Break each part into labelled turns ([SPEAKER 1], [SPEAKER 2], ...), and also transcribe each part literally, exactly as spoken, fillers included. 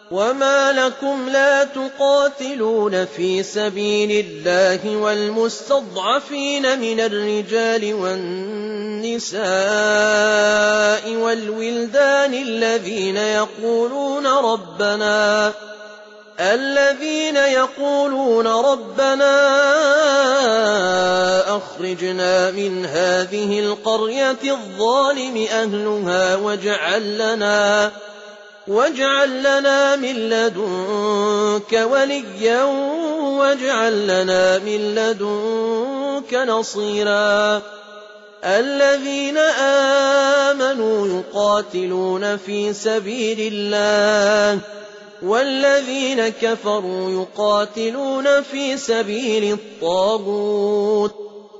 [SPEAKER 1] وما لكم لا تقاتلون في سبيل الله والمستضعفين من الرجال والنساء والولدان الذين يقولون ربنا الذين يقولون ربنا أخرجنا من هذه القرية الظالم أهلها واجعل لنا واجعل لنا من لدنك وليا واجعل لنا من لدنك نصيرا الذين آمنوا يقاتلون في سبيل الله والذين كفروا يقاتلون في سبيل الطاغوت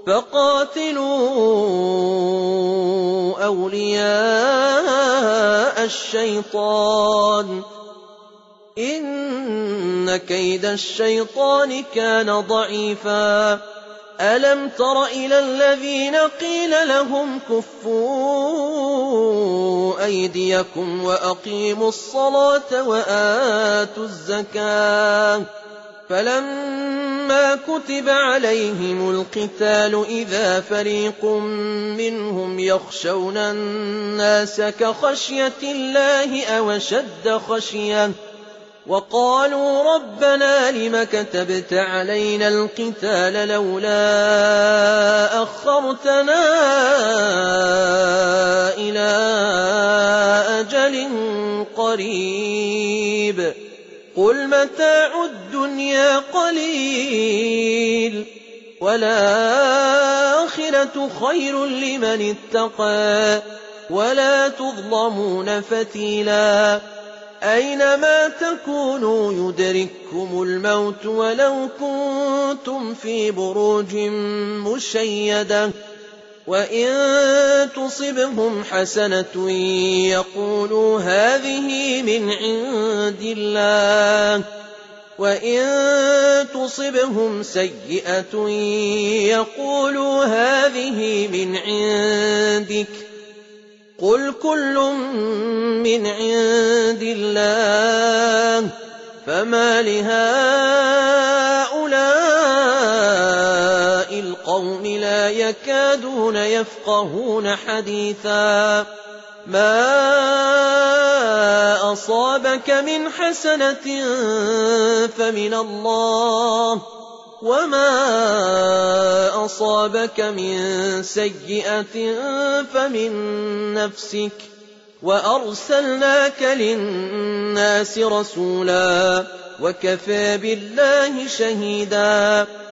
[SPEAKER 1] فقاتلوا أولياء الشيطان إن كيد الشيطان كان ضعيفا ألم تر إلى الذين قيل لهم كفوا أيديكم وأقيموا الصلاة وآتوا الزكاة فلما كتب عليهم القتال إذا فريق منهم يخشون الناس كخشية الله أو أشد خشية وقالوا ربنا لم كتبت علينا القتال لولا أخرتنا إلى أجل قريب قل متاع الدنيا قليل والآخرة خير لمن اتقى ولا تظلمون فتيلا أينما تكونوا يدرككم الموت ولو كنتم في بروج مشيدة وإن تصبهم حسنة يقولوا هذه من عند الله وإن تصبهم سيئة يقولوا هذه من عندك قل كل من عند الله فما لهؤلاء القوم لا يكادون يفقهون حديثا ما أصابك من حسنة فمن الله وما أصابك من سيئة فمن نفسك وأرسلناك للناس رسولا وكفى بالله شهيدا